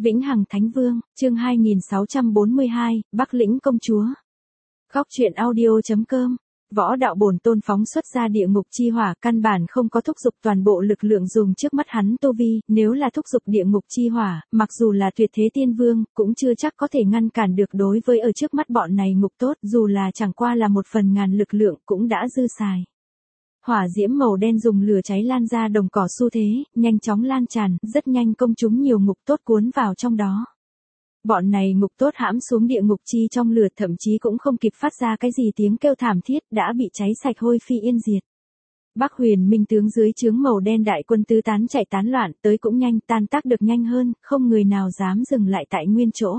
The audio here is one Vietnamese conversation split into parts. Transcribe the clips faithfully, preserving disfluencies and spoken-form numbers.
Vĩnh Hằng Thánh Vương, chương hai nghìn sáu trăm bốn mươi hai, Bắc Lĩnh Công Chúa. Góc truyện audio chấm com. Võ đạo bổn tôn phóng xuất ra địa ngục chi hỏa, căn bản không có thúc giục toàn bộ lực lượng dùng trước mắt hắn tu vi, nếu là thúc giục địa ngục chi hỏa, mặc dù là tuyệt thế tiên vương, cũng chưa chắc có thể ngăn cản được đối với ở trước mắt bọn này ngục tốt, dù là chẳng qua là một phần ngàn lực lượng cũng đã dư xài. Hỏa diễm màu đen dùng lửa cháy lan ra đồng cỏ xu thế, nhanh chóng lan tràn, rất nhanh công chúng nhiều ngục tốt cuốn vào trong đó. Bọn này ngục tốt hãm xuống địa ngục chi trong lửa, thậm chí cũng không kịp phát ra cái gì tiếng kêu thảm thiết, đã bị cháy sạch hôi phi yên diệt. Bắc Huyền Minh tướng dưới trướng màu đen đại quân tứ tán chạy tán loạn, tới cũng nhanh, tan tác được nhanh hơn, không người nào dám dừng lại tại nguyên chỗ.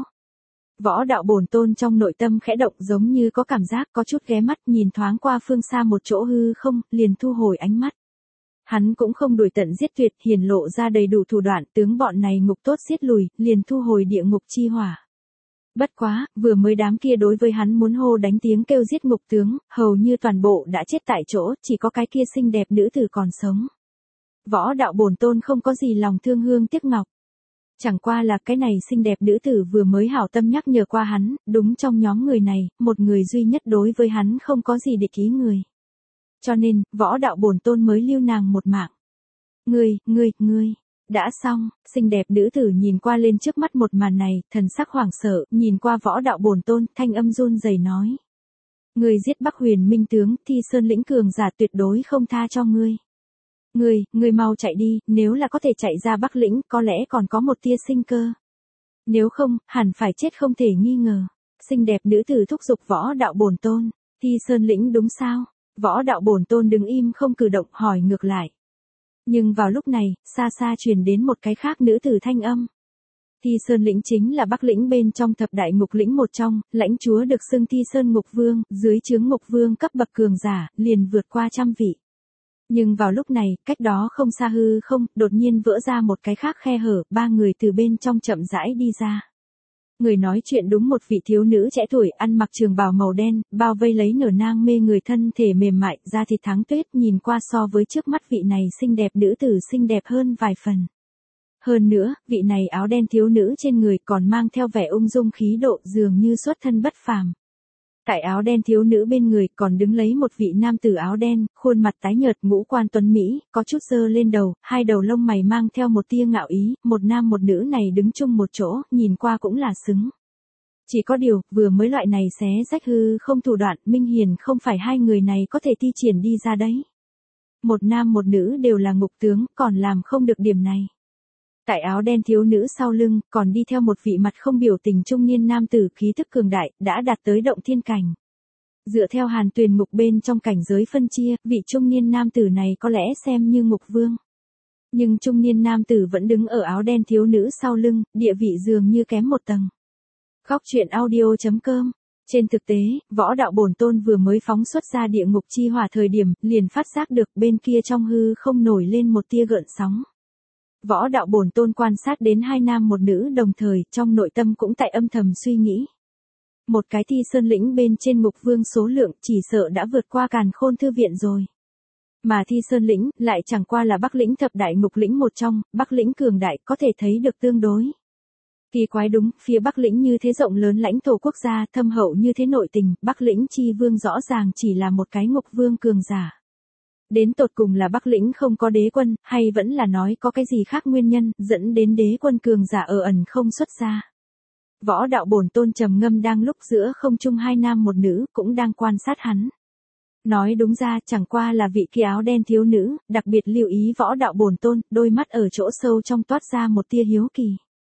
Võ đạo bổn tôn trong nội tâm khẽ động, giống như có cảm giác, có chút ghé mắt nhìn thoáng qua phương xa một chỗ hư không, liền thu hồi ánh mắt. Hắn cũng không đuổi tận giết tuyệt, hiển lộ ra đầy đủ thủ đoạn, tướng bọn này ngục tốt giết lùi, liền thu hồi địa ngục chi hỏa. Bất quá, vừa mới đám kia đối với hắn muốn hô đánh tiếng kêu giết ngục tướng, hầu như toàn bộ đã chết tại chỗ, chỉ có cái kia xinh đẹp nữ tử còn sống. Võ đạo bổn tôn không có gì lòng thương hương tiếc ngọc. Chẳng qua là cái này xinh đẹp nữ tử vừa mới hảo tâm nhắc nhở qua hắn, đúng trong nhóm người này, một người duy nhất đối với hắn không có gì địch ý người. Cho nên, võ đạo bổn tôn mới lưu nàng một mạng. Ngươi, ngươi, ngươi, đã xong, xinh đẹp nữ tử nhìn qua lên trước mắt một màn này, thần sắc hoảng sợ, nhìn qua võ đạo bổn tôn, thanh âm run rẩy nói. Ngươi giết Bắc Huyền Minh tướng, Thi Sơn lĩnh cường giả tuyệt đối không tha cho ngươi. Ngươi, ngươi mau chạy đi, nếu là có thể chạy ra Bắc Lĩnh, có lẽ còn có một tia sinh cơ. Nếu không, hẳn phải chết không thể nghi ngờ. Xinh đẹp nữ tử thúc giục võ đạo bổn tôn, Thi Sơn lĩnh đúng sao? Võ đạo bổn tôn đứng im không cử động, hỏi ngược lại. Nhưng vào lúc này, xa xa truyền đến một cái khác nữ tử thanh âm. Thi Sơn lĩnh chính là Bắc Lĩnh bên trong thập đại ngục lĩnh một trong, lãnh chúa được xưng Thi Sơn Ngục Vương, dưới trướng Ngục Vương cấp bậc cường giả, liền vượt qua trăm vị. Nhưng vào lúc này, cách đó không xa hư không, đột nhiên vỡ ra một cái khác khe hở, ba người từ bên trong chậm rãi đi ra. Người nói chuyện đúng một vị thiếu nữ trẻ tuổi, ăn mặc trường bào màu đen, bao vây lấy nở nang mê người, thân thể mềm mại, da thịt thắng tuyết, nhìn qua so với trước mắt vị này xinh đẹp nữ tử xinh đẹp hơn vài phần. Hơn nữa, vị này áo đen thiếu nữ trên người còn mang theo vẻ ung dung khí độ, dường như xuất thân bất phàm. Tại áo đen thiếu nữ bên người còn đứng lấy một vị nam tử áo đen, khuôn mặt tái nhợt, ngũ quan tuấn mỹ, có chút dơ lên đầu, hai đầu lông mày mang theo một tia ngạo ý, một nam một nữ này đứng chung một chỗ, nhìn qua cũng là xứng. Chỉ có điều, vừa mới loại này xé rách hư không thủ đoạn, minh hiển không phải hai người này có thể thi triển đi ra đấy. Một nam một nữ đều là ngục tướng, còn làm không được điểm này. Tại áo đen thiếu nữ sau lưng, còn đi theo một vị mặt không biểu tình trung niên nam tử khí thức cường đại, đã đạt tới động thiên cảnh. Dựa theo Hàn Tuyền ngục bên trong cảnh giới phân chia, vị trung niên nam tử này có lẽ xem như ngục vương. Nhưng trung niên nam tử vẫn đứng ở áo đen thiếu nữ sau lưng, địa vị dường như kém một tầng. Góc truyện audio chấm com. Trên thực tế, võ đạo bổn tôn vừa mới phóng xuất ra địa ngục chi hỏa thời điểm, liền phát giác được bên kia trong hư không nổi lên một tia gợn sóng. Võ đạo bổn tôn quan sát đến hai nam một nữ đồng thời, trong nội tâm cũng tại âm thầm suy nghĩ. Một cái Thi Sơn lĩnh bên trên ngục vương số lượng chỉ sợ đã vượt qua Càn Khôn thư viện rồi. Mà Thi Sơn lĩnh lại chẳng qua là Bắc Lĩnh thập đại ngục lĩnh một trong, Bắc Lĩnh cường đại có thể thấy được tương đối. Kỳ quái đúng, phía Bắc Lĩnh như thế rộng lớn lãnh thổ quốc gia, thâm hậu như thế nội tình, Bắc Lĩnh chi vương rõ ràng chỉ là một cái ngục vương cường giả. Đến tột cùng là Bắc Lĩnh không có đế quân, hay vẫn là nói có cái gì khác nguyên nhân, dẫn đến đế quân cường giả ở ẩn không xuất ra. Võ đạo bổn tôn trầm ngâm đang lúc giữa không trung hai nam một nữ, cũng đang quan sát hắn. Nói đúng ra, chẳng qua là vị kia áo đen thiếu nữ, đặc biệt lưu ý võ đạo bổn tôn, đôi mắt ở chỗ sâu trong toát ra một tia hiếu kỳ.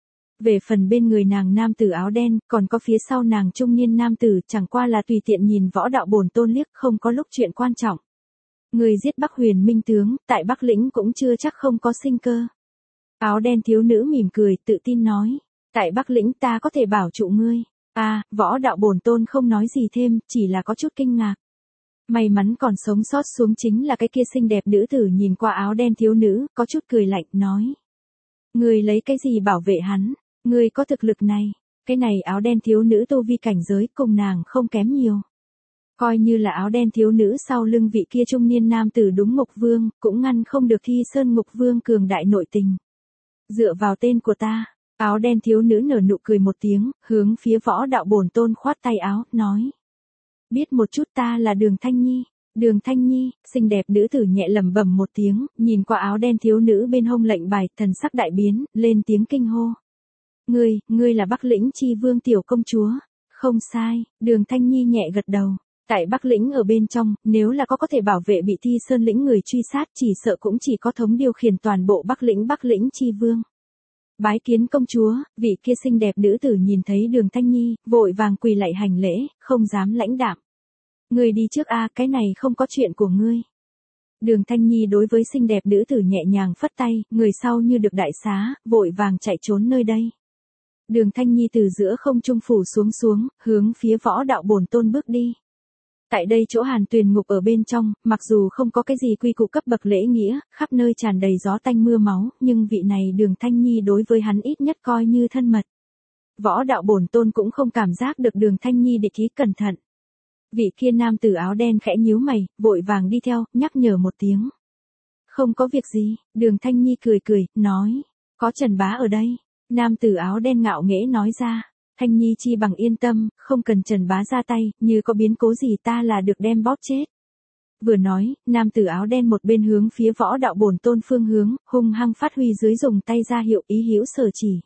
Về phần bên người nàng nam tử áo đen, còn có phía sau nàng trung niên nam tử, chẳng qua là tùy tiện nhìn võ đạo bổn tôn liếc, không có lúc chuyện quan trọng. Người giết Bắc Huyền Minh tướng, tại Bắc Lĩnh cũng chưa chắc không có sinh cơ. Áo đen thiếu nữ mỉm cười, tự tin nói, tại Bắc Lĩnh ta có thể bảo trụ ngươi. À, võ đạo bổn tôn không nói gì thêm, chỉ là có chút kinh ngạc. May mắn còn sống sót xuống chính là cái kia xinh đẹp nữ tử nhìn qua áo đen thiếu nữ, có chút cười lạnh, nói. Ngươi lấy cái gì bảo vệ hắn, ngươi có thực lực này, cái này áo đen thiếu nữ tu vi cảnh giới cùng nàng không kém nhiều. Coi như là áo đen thiếu nữ sau lưng vị kia trung niên nam tử đúng ngục vương, cũng ngăn không được Thi Sơn ngục vương cường đại nội tình. Dựa vào tên của ta, Áo đen thiếu nữ nở nụ cười một tiếng, hướng phía Võ Đạo Bổn Tôn khoát tay áo, nói. Biết một chút, ta là Đường Thanh Nhi. Đường Thanh Nhi, xinh đẹp nữ tử nhẹ lẩm bẩm một tiếng, nhìn qua áo đen thiếu nữ bên hông lệnh bài, thần sắc đại biến, lên tiếng kinh hô. Ngươi, ngươi là Bắc Lĩnh Chi Vương tiểu công chúa. Không sai, Đường Thanh Nhi nhẹ gật đầu. Tại Bắc Lĩnh ở bên trong, nếu là có có thể bảo vệ bị Thi Sơn lĩnh người truy sát, chỉ sợ cũng chỉ có thống điều khiển toàn bộ Bắc Lĩnh Bắc Lĩnh Chi Vương. Bái kiến công chúa, vị kia xinh đẹp nữ tử nhìn thấy Đường Thanh Nhi, vội vàng quỳ lạy hành lễ, không dám lãnh đạm. Ngươi đi trước a, cái này không có chuyện của ngươi. Đường Thanh Nhi đối với xinh đẹp nữ tử nhẹ nhàng phất tay, người sau như được đại xá, vội vàng chạy trốn nơi đây. Đường Thanh Nhi từ giữa không trung phủ xuống xuống, hướng phía Võ Đạo Bổn Tôn bước đi. Tại đây chỗ Hàn Tuyền ngục ở bên trong, mặc dù không có cái gì quy củ cấp bậc lễ nghĩa, khắp nơi tràn đầy gió tanh mưa máu, nhưng vị này Đường Thanh Nhi đối với hắn ít nhất coi như thân mật. Võ Đạo Bổn Tôn cũng không cảm giác được Đường Thanh Nhi địch ý cẩn thận. Vị kia nam tử áo đen khẽ nhíu mày, vội vàng đi theo, nhắc nhở một tiếng. Không có việc gì, Đường Thanh Nhi cười cười, nói. Có Trần Bá ở đây. Nam tử áo đen ngạo nghễ nói ra. Thanh Nhi chi bằng yên tâm, không cần Trần Bá ra tay, như có biến cố gì ta là được đem bóp chết. Vừa nói, nam tử áo đen một bên hướng phía Võ Đạo Bổn Tôn phương hướng, hung hăng phát huy dưới dùng tay ra hiệu ý hữu sở chỉ.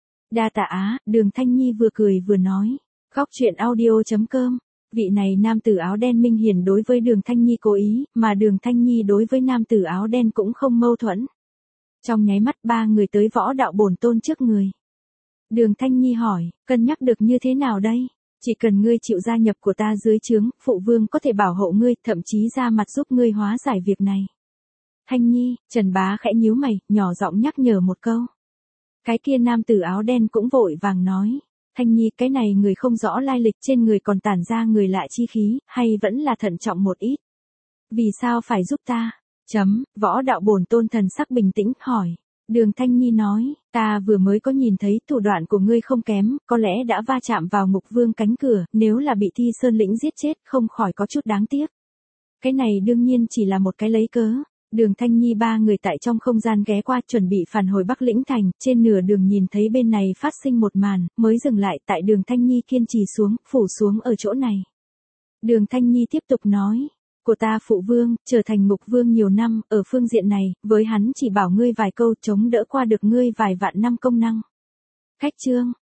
Đa tạ á, Đường Thanh Nhi vừa cười vừa nói. Góc truyện audio chấm com. Vị này nam tử áo đen minh hiển đối với Đường Thanh Nhi cố ý, mà Đường Thanh Nhi đối với nam tử áo đen cũng không mâu thuẫn. Trong nháy mắt ba người tới Võ Đạo Bổn Tôn trước người. Đường Thanh Nhi hỏi, cân nhắc được như thế nào đây? Chỉ cần ngươi chịu gia nhập của ta dưới trướng, phụ vương có thể bảo hộ ngươi, thậm chí ra mặt giúp ngươi hóa giải việc này. Thanh Nhi, Trần Bá khẽ nhíu mày, nhỏ giọng nhắc nhở một câu. Cái kia nam tử áo đen cũng vội vàng nói. Thanh Nhi, cái này người không rõ lai lịch, trên người còn tản ra người lạ chi khí, hay vẫn là thận trọng một ít? Vì sao phải giúp ta? Chấm, Võ Đạo Bổn Tôn thần sắc bình tĩnh, hỏi. Đường Thanh Nhi nói, ta vừa mới có nhìn thấy thủ đoạn của ngươi không kém, có lẽ đã va chạm vào Ngục Vương cánh cửa, nếu là bị Thi Sơn lĩnh giết chết, không khỏi có chút đáng tiếc. Cái này đương nhiên chỉ là một cái lấy cớ. Đường Thanh Nhi ba người tại trong không gian ghé qua chuẩn bị phản hồi Bắc Lĩnh Thành, trên nửa đường nhìn thấy bên này phát sinh một màn, mới dừng lại tại Đường Thanh Nhi kiên trì xuống, phủ xuống ở chỗ này. Đường Thanh Nhi tiếp tục nói. Của ta phụ vương, trở thành Ngục Vương nhiều năm, ở phương diện này, với hắn chỉ bảo ngươi vài câu chống đỡ qua được ngươi vài vạn năm công năng. Khách chương,